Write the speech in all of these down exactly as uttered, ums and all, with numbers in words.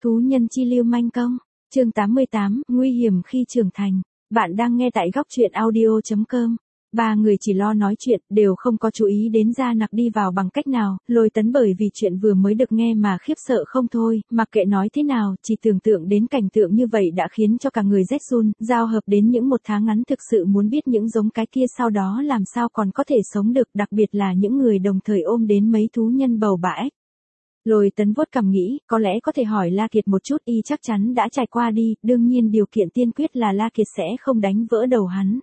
Thú nhân chi lưu manh công, chương tám mươi tám, nguy hiểm khi trưởng thành. Bạn đang nghe tại góc truyện audio chấm com. Ba người chỉ lo nói chuyện, đều không có chú ý đến Gia Nặc đi vào bằng cách nào. Lôi Tấn bởi vì chuyện vừa mới được nghe mà khiếp sợ không thôi, mặc kệ nói thế nào, chỉ tưởng tượng đến cảnh tượng như vậy đã khiến cho cả người rét run, giao hợp đến những một tháng ngắn thực sự muốn biết những giống cái kia sau đó làm sao còn có thể sống được, đặc biệt là những người đồng thời ôm đến mấy thú nhân bầu bãi. Lôi Tấn vuốt cằm nghĩ, có lẽ có thể hỏi La Kiệt một chút, y chắc chắn đã trải qua đi, đương nhiên điều kiện tiên quyết là La Kiệt sẽ không đánh vỡ đầu hắn.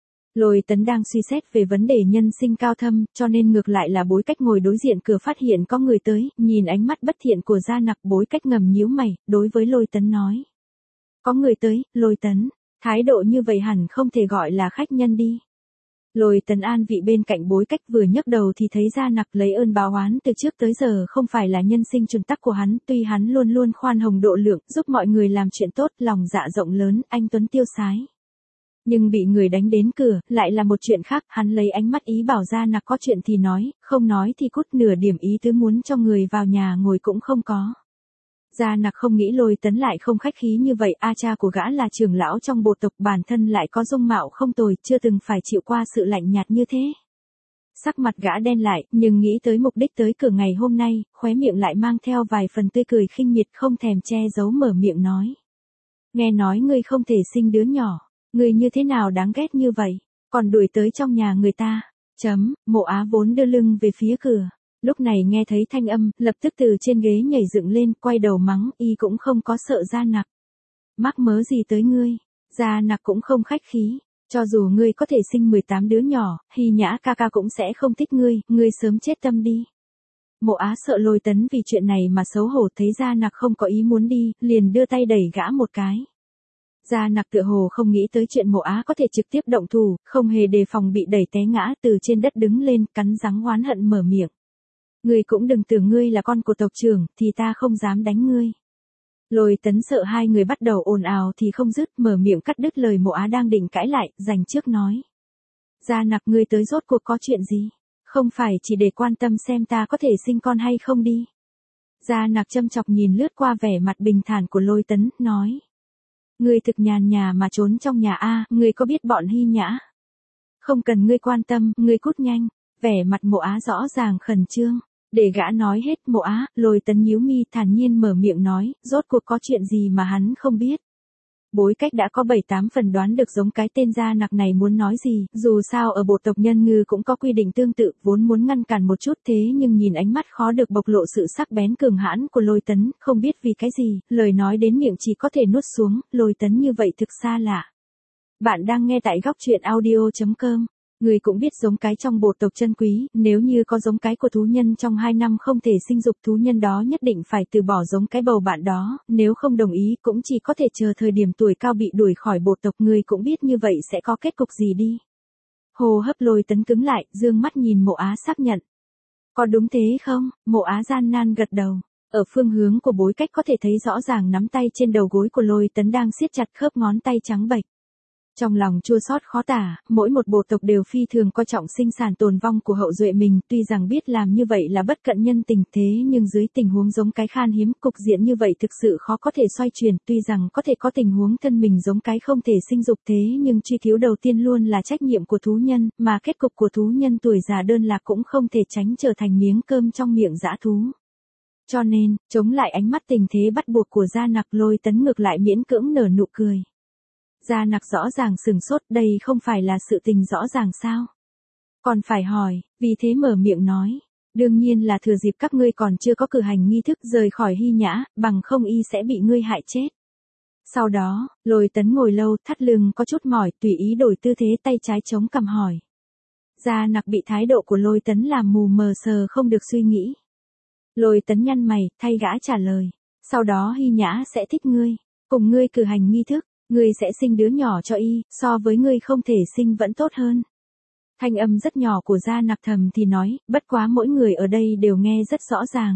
Lôi Tấn đang suy xét về vấn đề nhân sinh cao thâm, cho nên ngược lại là Bối Cách ngồi đối diện cửa phát hiện có người tới, nhìn ánh mắt bất thiện của Gia Nặc, Bối Cách ngầm nhíu mày, đối với Lôi Tấn nói. Có người tới, Lôi Tấn, thái độ như vậy hẳn không thể gọi là khách nhân đi. Lôi Tấn an vị bên cạnh Bối Cách, vừa nhấc đầu thì thấy Gia Nặc lấy ơn báo oán từ trước tới giờ không phải là nhân sinh chuẩn tắc của hắn, tuy hắn luôn luôn khoan hồng độ lượng, giúp mọi người làm chuyện tốt, lòng dạ rộng lớn, anh tuấn tiêu sái. Nhưng bị người đánh đến cửa, lại là một chuyện khác, hắn lấy ánh mắt ý bảo Gia Nặc có chuyện thì nói, không nói thì cút, nửa điểm ý tứ muốn cho người vào nhà ngồi cũng không có. Gia Nặc không nghĩ Lôi Tấn lại không khách khí như vậy, a cha của gã là trưởng lão trong bộ tộc, bản thân lại có dung mạo không tồi, chưa từng phải chịu qua sự lạnh nhạt như thế. Sắc mặt gã đen lại, nhưng nghĩ tới mục đích tới cửa ngày hôm nay, khóe miệng lại mang theo vài phần tươi cười khinh miệt, không thèm che giấu mở miệng nói. Nghe nói ngươi không thể sinh đứa nhỏ, ngươi như thế nào đáng ghét như vậy, còn đuổi tới trong nhà người ta. Chấm, Mộ Á vốn đưa lưng về phía cửa. Lúc này nghe thấy thanh âm, lập tức từ trên ghế nhảy dựng lên, quay đầu mắng, y cũng không có sợ Gia Nặc. Mắc mớ gì tới ngươi, Gia Nặc cũng không khách khí, cho dù ngươi có thể sinh mười tám đứa nhỏ, Hy Nhã ca ca cũng sẽ không thích ngươi, ngươi sớm chết tâm đi. Mộ Á sợ Lôi Tấn vì chuyện này mà xấu hổ, thấy Gia Nặc không có ý muốn đi, liền đưa tay đẩy gã một cái. Gia Nặc tựa hồ không nghĩ tới chuyện Mộ Á có thể trực tiếp động thủ, không hề đề phòng bị đẩy té ngã, từ trên đất đứng lên, cắn răng oán hận mở miệng. Ngươi cũng đừng tưởng ngươi là con của tộc trưởng, thì ta không dám đánh ngươi. Lôi Tấn sợ hai người bắt đầu ồn ào thì không dứt, mở miệng cắt đứt lời Mộ Á đang định cãi lại, dành trước nói. Gia Nặc, ngươi tới rốt cuộc có chuyện gì? Không phải chỉ để quan tâm xem ta có thể sinh con hay không đi. Gia Nặc châm chọc nhìn lướt qua vẻ mặt bình thản của Lôi Tấn, nói. Ngươi thực nhàn nhà mà trốn trong nhà a, ngươi có biết bọn Hy Nhã? Không cần ngươi quan tâm, ngươi cút nhanh. Vẻ mặt Mộ Á rõ ràng khẩn trương. Để gã nói hết, Mộ Á, Lôi Tấn nhíu mi thản nhiên mở miệng nói, rốt cuộc có chuyện gì mà hắn không biết. Bối Cách đã có bảy tám phần đoán được giống cái tên Gia Nặc này muốn nói gì, dù sao ở bộ tộc Nhân Ngư cũng có quy định tương tự, vốn muốn ngăn cản một chút, thế nhưng nhìn ánh mắt khó được bộc lộ sự sắc bén cường hãn của Lôi Tấn, không biết vì cái gì, lời nói đến miệng chỉ có thể nuốt xuống, Lôi Tấn như vậy thực xa lạ. Bạn đang nghe tại góc truyện audio chấm com. Người cũng biết giống cái trong bộ tộc chân quý, nếu như có giống cái của thú nhân trong hai năm không thể sinh dục, thú nhân đó nhất định phải từ bỏ giống cái bầu bạn đó, nếu không đồng ý cũng chỉ có thể chờ thời điểm tuổi cao bị đuổi khỏi bộ tộc, người cũng biết như vậy sẽ có kết cục gì đi. Hô hấp Lôi Tấn cứng lại, dương mắt nhìn Mộ Á xác nhận. Có đúng thế không? Mộ Á gian nan gật đầu. Ở phương hướng của Bối Cách có thể thấy rõ ràng nắm tay trên đầu gối của Lôi Tấn đang siết chặt khớp ngón tay trắng bệch. Trong lòng chua xót khó tả, mỗi một bộ tộc đều phi thường coi trọng sinh sản tồn vong của hậu duệ mình, tuy rằng biết làm như vậy là bất cận nhân tình, thế nhưng dưới tình huống giống cái khan hiếm, cục diện như vậy thực sự khó có thể xoay chuyển, tuy rằng có thể có tình huống thân mình giống cái không thể sinh dục, thế nhưng truy cứu đầu tiên luôn là trách nhiệm của thú nhân, mà kết cục của thú nhân tuổi già đơn lạc cũng không thể tránh trở thành miếng cơm trong miệng dã thú. Cho nên, chống lại ánh mắt tình thế bắt buộc của Gia Nặc, Lôi Tấn ngược lại miễn cưỡng nở nụ cười. Gia Nặc rõ ràng sừng sốt, đây không phải là sự tình rõ ràng sao? Còn phải hỏi, vì thế mở miệng nói. Đương nhiên là thừa dịp các ngươi còn chưa có cử hành nghi thức rời khỏi Hy Nhã, bằng không y sẽ bị ngươi hại chết. Sau đó, Lôi Tấn ngồi lâu, thắt lưng có chút mỏi, tùy ý đổi tư thế, tay trái chống cằm hỏi. Gia Nặc bị thái độ của Lôi Tấn làm mù mờ sờ không được suy nghĩ. Lôi Tấn nhăn mày, thay gã trả lời. Sau đó Hy Nhã sẽ thích ngươi, cùng ngươi cử hành nghi thức. Ngươi sẽ sinh đứa nhỏ cho y, so với ngươi không thể sinh vẫn tốt hơn. Thanh âm rất nhỏ của Gia Nặc thầm thì nói, bất quá mỗi người ở đây đều nghe rất rõ ràng.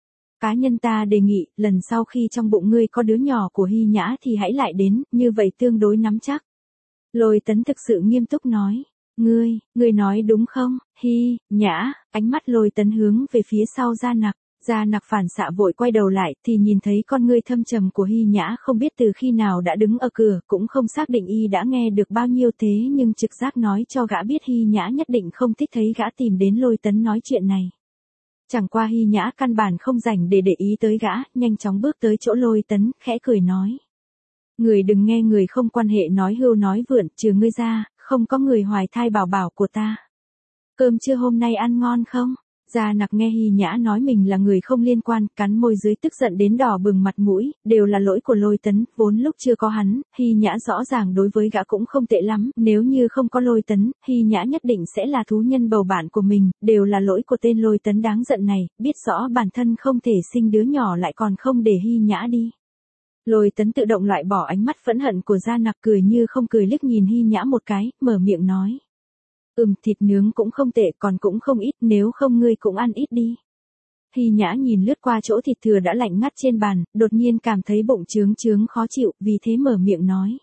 Cá nhân ta đề nghị, lần sau khi trong bụng ngươi có đứa nhỏ của Hy Nhã thì hãy lại đến, như vậy tương đối nắm chắc. Lôi Tấn thực sự nghiêm túc nói, ngươi, ngươi nói đúng không, Hy Nhã, ánh mắt Lôi Tấn hướng về phía sau Gia Nặc. Gia Nặc phản xạ vội quay đầu lại thì nhìn thấy con ngươi thâm trầm của Hy Nhã không biết từ khi nào đã đứng ở cửa, cũng không xác định y đã nghe được bao nhiêu thế nhưng trực giác nói cho gã biết Hy Nhã nhất định không thích thấy gã tìm đến Lôi Tấn nói chuyện này. Chẳng qua Hy Nhã căn bản không rảnh để để ý tới gã, nhanh chóng bước tới chỗ Lôi Tấn, khẽ cười nói. Người đừng nghe người không quan hệ nói hưu nói vượn, trừ ngươi ra, không có người hoài thai bảo bảo của ta. Cơm trưa hôm nay ăn ngon không? Gia Nặc nghe Hy Nhã nói mình là người không liên quan, cắn môi dưới tức giận đến đỏ bừng mặt mũi, đều là lỗi của Lôi Tấn, vốn lúc chưa có hắn, Hy Nhã rõ ràng đối với gã cũng không tệ lắm, nếu như không có Lôi Tấn, Hy Nhã nhất định sẽ là thú nhân bầu bạn của mình, đều là lỗi của tên Lôi Tấn đáng giận này, biết rõ bản thân không thể sinh đứa nhỏ lại còn không để Hy Nhã đi. Lôi Tấn tự động loại bỏ ánh mắt phẫn hận của Gia Nặc, cười như không cười liếc nhìn Hy Nhã một cái, mở miệng nói. Ừm, thịt nướng cũng không tệ, còn cũng không ít, nếu không ngươi cũng ăn ít đi. Hy Nhã nhìn lướt qua chỗ thịt thừa đã lạnh ngắt trên bàn, đột nhiên cảm thấy bụng trướng trướng khó chịu, vì thế mở miệng nói.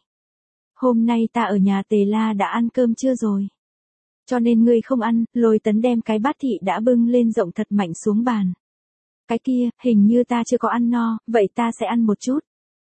Hôm nay ta ở nhà Tề La đã ăn cơm chưa rồi? Cho nên ngươi không ăn. Lôi Tấn đem cái bát thị đã bưng lên rộng thật mạnh xuống bàn. Cái kia, hình như ta chưa có ăn no, vậy ta sẽ ăn một chút.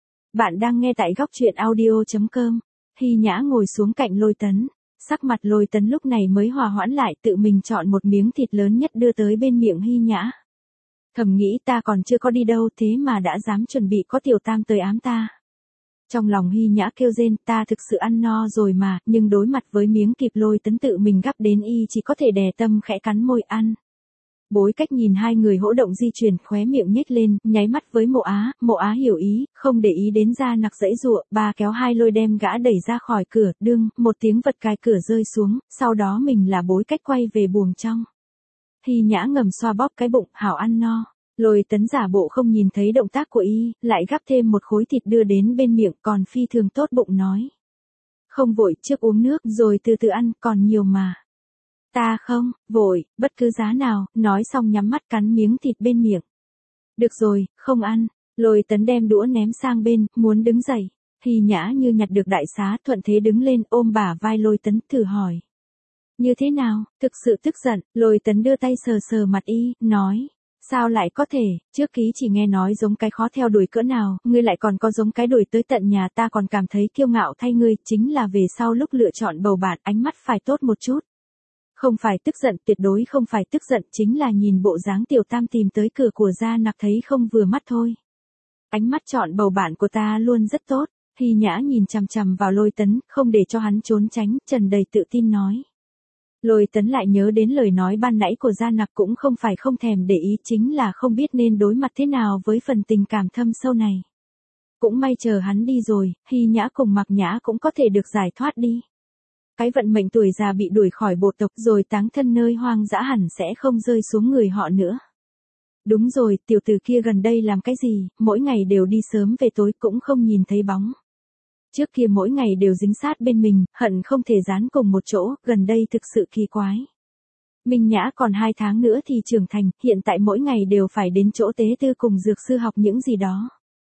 Bạn đang nghe tại góc truyện audio chấm com. Hy Nhã ngồi xuống cạnh Lôi Tấn. Sắc mặt Lôi Tấn lúc này mới hòa hoãn lại, tự mình chọn một miếng thịt lớn nhất đưa tới bên miệng Hy Nhã. Thầm nghĩ ta còn chưa có đi đâu thế mà đã dám chuẩn bị có tiểu tam tới ám ta. Trong lòng Hy Nhã kêu rên, ta thực sự ăn no rồi mà, nhưng đối mặt với miếng kịp Lôi Tấn tự mình gắp đến y chỉ có thể đè tâm khẽ cắn môi ăn. Bối cách nhìn hai người hỗ động di chuyển, khóe miệng nhếch lên, nháy mắt với Mộ Á, Mộ Á hiểu ý, không để ý đến Gia Nặc giãy giụa, bà kéo hai lôi đem gã đẩy ra khỏi cửa, đương, một tiếng vật cài cửa rơi xuống, sau đó mình là Bối cách quay về buồng trong. Hy Nhã ngầm xoa bóp cái bụng, hảo ăn no. Lôi Tấn giả bộ không nhìn thấy động tác của y, lại gắp thêm một khối thịt đưa đến bên miệng, còn phi thường tốt bụng nói. Không vội, trước uống nước rồi từ từ ăn, còn nhiều mà. Ta không, vội, bất cứ giá nào, nói xong nhắm mắt cắn miếng thịt bên miệng. Được rồi, không ăn. Lôi Tấn đem đũa ném sang bên, muốn đứng dậy. Hy Nhã như nhặt được đại xá, thuận thế đứng lên, ôm bả vai Lôi Tấn, thử hỏi. Như thế nào? Thực sự tức giận. Lôi Tấn đưa tay sờ sờ mặt y, nói. Sao lại có thể, trước ký chỉ nghe nói giống cái khó theo đuổi cỡ nào, ngươi lại còn có giống cái đuổi tới tận nhà, ta còn cảm thấy kiêu ngạo thay ngươi, chính là về sau lúc lựa chọn bầu bạn ánh mắt phải tốt một chút. Không phải tức giận, tuyệt đối không phải tức giận, chính là nhìn bộ dáng tiểu tam tìm tới cửa của Gia Nặc thấy không vừa mắt thôi. Ánh mắt chọn bầu bạn của ta luôn rất tốt. Hy Nhã nhìn chằm chằm vào Lôi Tấn, không để cho hắn trốn tránh, tràn đầy tự tin nói. Lôi Tấn lại nhớ đến lời nói ban nãy của Gia Nặc, cũng không phải không thèm để ý, chính là không biết nên đối mặt thế nào với phần tình cảm thâm sâu này. Cũng may chờ hắn đi rồi, Hy Nhã cùng Mạc Nhã cũng có thể được giải thoát đi. Cái vận mệnh tuổi già bị đuổi khỏi bộ tộc rồi táng thân nơi hoang dã hẳn sẽ không rơi xuống người họ nữa. Đúng rồi, tiểu tử kia gần đây làm cái gì, mỗi ngày đều đi sớm về tối cũng không nhìn thấy bóng. Trước kia mỗi ngày đều dính sát bên mình, hận không thể dán cùng một chỗ, gần đây thực sự kỳ quái. Minh Nhã còn hai tháng nữa thì trưởng thành, hiện tại mỗi ngày đều phải đến chỗ tế tư cùng dược sư học những gì đó.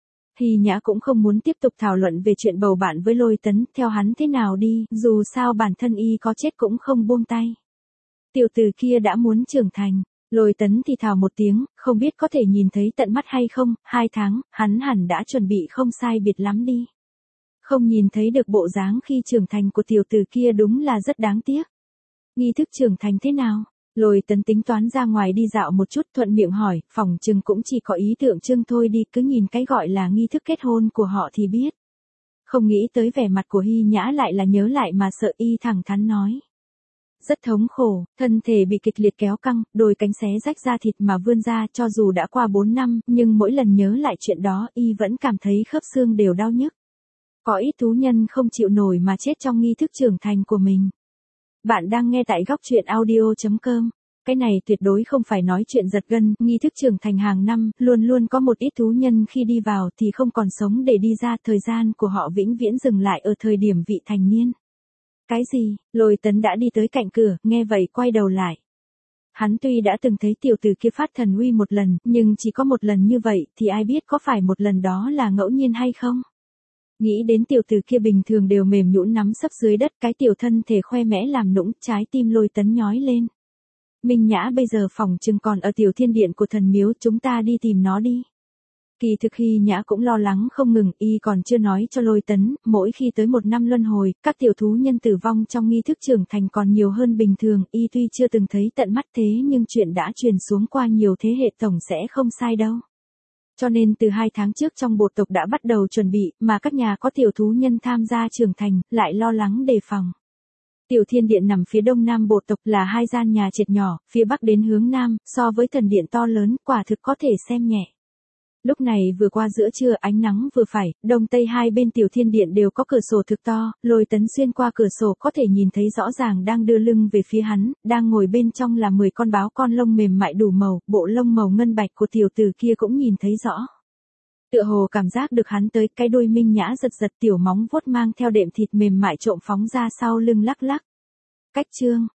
Hy Nhã cũng không muốn tiếp tục thảo luận về chuyện bầu bạn với Lôi Tấn, theo hắn thế nào đi, dù sao bản thân y có chết cũng không buông tay. Tiểu tử kia đã muốn trưởng thành. Lôi Tấn thì thào một tiếng, không biết có thể nhìn thấy tận mắt hay không, hai tháng, hắn hẳn đã chuẩn bị không sai biệt lắm đi. Không nhìn thấy được bộ dáng khi trưởng thành của tiểu tử kia đúng là rất đáng tiếc. Nghi thức trưởng thành thế nào? Lôi Tấn tính toán ra ngoài đi dạo một chút, thuận miệng hỏi, phỏng chừng cũng chỉ có ý tượng trưng thôi đi, cứ nhìn cái gọi là nghi thức kết hôn của họ thì biết. Không nghĩ tới vẻ mặt của Hy Nhã lại là nhớ lại mà sợ, y thẳng thắn nói. Rất thống khổ, thân thể bị kịch liệt kéo căng, đôi cánh xé rách da thịt mà vươn ra, cho dù đã qua bốn năm, nhưng mỗi lần nhớ lại chuyện đó, y vẫn cảm thấy khớp xương đều đau nhức. Có ít thú nhân không chịu nổi mà chết trong nghi thức trưởng thành của mình. Bạn đang nghe tại góc truyện audio chấm com. Cái này tuyệt đối không phải nói chuyện giật gân, nghi thức trưởng thành hàng năm, luôn luôn có một ít thú nhân khi đi vào thì không còn sống để đi ra, thời gian của họ vĩnh viễn dừng lại ở thời điểm vị thành niên. Cái gì? Lôi Tấn đã đi tới cạnh cửa, nghe vậy quay đầu lại. Hắn tuy đã từng thấy tiểu tử kia phát thần uy một lần, nhưng chỉ có một lần như vậy thì ai biết có phải một lần đó là ngẫu nhiên hay không? Nghĩ đến tiểu tử kia bình thường đều mềm nhũn nắm sấp dưới đất, cái tiểu thân thể khoe mẽ làm nũng, trái tim Lôi Tấn nhói lên. Minh Nhã bây giờ phòng chừng còn ở tiểu thiên điện của thần miếu, chúng ta đi tìm nó đi. Kỳ thực Hy Nhã cũng lo lắng không ngừng, y còn chưa nói cho Lôi Tấn, mỗi khi tới một năm luân hồi, các tiểu thú nhân tử vong trong nghi thức trưởng thành còn nhiều hơn bình thường, y tuy chưa từng thấy tận mắt thế nhưng chuyện đã truyền xuống qua nhiều thế hệ tổng sẽ không sai đâu. Cho nên từ hai tháng trước trong bộ tộc đã bắt đầu chuẩn bị, mà các nhà có tiểu thú nhân tham gia trưởng thành, lại lo lắng đề phòng. Tiểu thiên điện nằm phía đông nam bộ tộc là hai gian nhà trệt nhỏ, phía bắc đến hướng nam, so với thần điện to lớn, quả thực có thể xem nhẹ. Lúc này vừa qua giữa trưa, ánh nắng vừa phải, đông tây hai bên tiểu thiên điện đều có cửa sổ thực to, Lôi Tấn xuyên qua cửa sổ có thể nhìn thấy rõ ràng đang đưa lưng về phía hắn, đang ngồi bên trong là mười con báo con lông mềm mại đủ màu, bộ lông màu ngân bạch của tiểu tử kia cũng nhìn thấy rõ. Tựa hồ cảm giác được hắn tới, cái đuôi Minh Nhã giật giật, tiểu móng vuốt mang theo đệm thịt mềm mại trộm phóng ra sau lưng lắc lắc. Cách chương